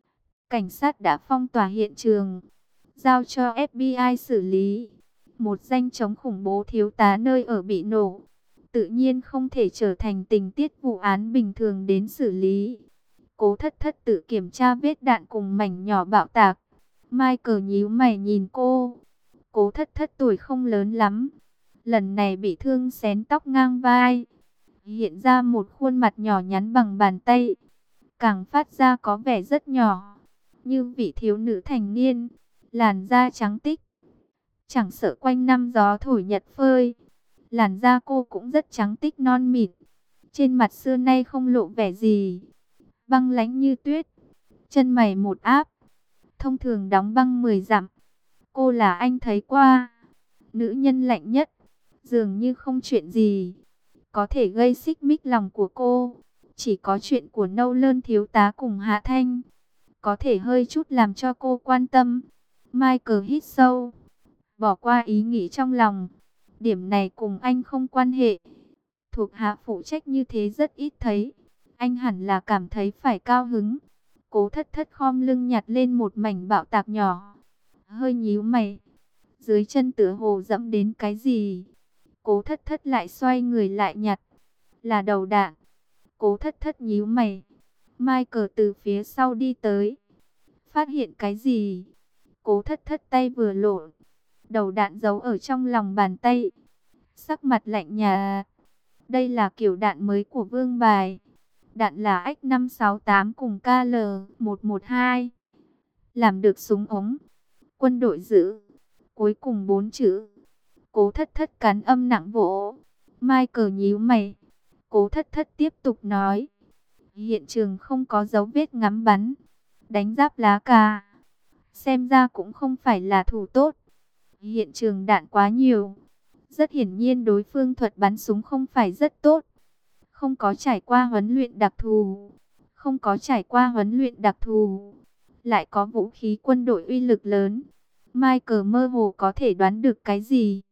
Cảnh sát đã phong tỏa hiện trường, giao cho FBI xử lý. Một danh chống khủng bố thiếu tá nơi ở bị nổ, tự nhiên không thể trở thành tình tiết vụ án bình thường đến xử lý. Cố Thất Thất tự kiểm tra vết đạn cùng mảnh nhỏ bạo tạc. Michael nhíu mày nhìn cô. Cố Thất Thất tuổi không lớn lắm, lần này bị thương xén tóc ngang vai, hiện ra một khuôn mặt nhỏ nhắn bằng bàn tay, càng phát ra có vẻ rất nhỏ, như vị thiếu nữ thành niên, làn da trắng tích, chẳng sợ quanh năm gió thổi nhật phơi. Làn da cô cũng rất trắng tích non mịn, trên mặt xưa nay không lộ vẻ gì, băng lãnh như tuyết, chân mày một áp, thông thường đóng băng 10 dặm. Cô là anh thấy qua nữ nhân lạnh nhất, dường như không chuyện gì có thể gây xích mích lòng của cô. Chỉ có chuyện của Nâu Lơn thiếu tá cùng Hạ Thanh có thể hơi chút làm cho cô quan tâm. Michael hít sâu, bỏ qua ý nghĩ trong lòng. Điểm này cùng anh không quan hệ. Thuộc hạ phụ trách như thế rất ít thấy. Anh hẳn là cảm thấy phải cao hứng. Cố Thất Thất khom lưng nhặt lên một mảnh bạo tạc nhỏ, hơi nhíu mày. Dưới chân tựa hồ dẫm đến cái gì. Cố Thất Thất lại xoay người lại nhặt. Là đầu đạn. Cố Thất Thất nhíu mày. Michael từ phía sau đi tới. Phát hiện cái gì? Cố Thất Thất tay vừa lộn, đầu đạn giấu ở trong lòng bàn tay, sắc mặt lạnh nhạt. Đây là kiểu đạn mới của Vương Bài. Đạn là X568 cùng KL112. Làm được súng ống quân đội giữ. Cuối cùng 4 chữ. Cố Thất Thất cắn âm nặng vỗ. Michael nhíu mày. Cố Thất Thất tiếp tục nói. Hiện trường không có dấu vết ngắm bắn. Đánh giáp lá cà. Xem ra cũng không phải là thủ tốt. Hiện trường đạn quá nhiều. Rất hiển nhiên đối phương thuật bắn súng không phải rất tốt. Không có trải qua huấn luyện đặc thù. Không có trải qua huấn luyện đặc thù. Lại có vũ khí quân đội uy lực lớn. Michael mơ hồ có thể đoán được cái gì.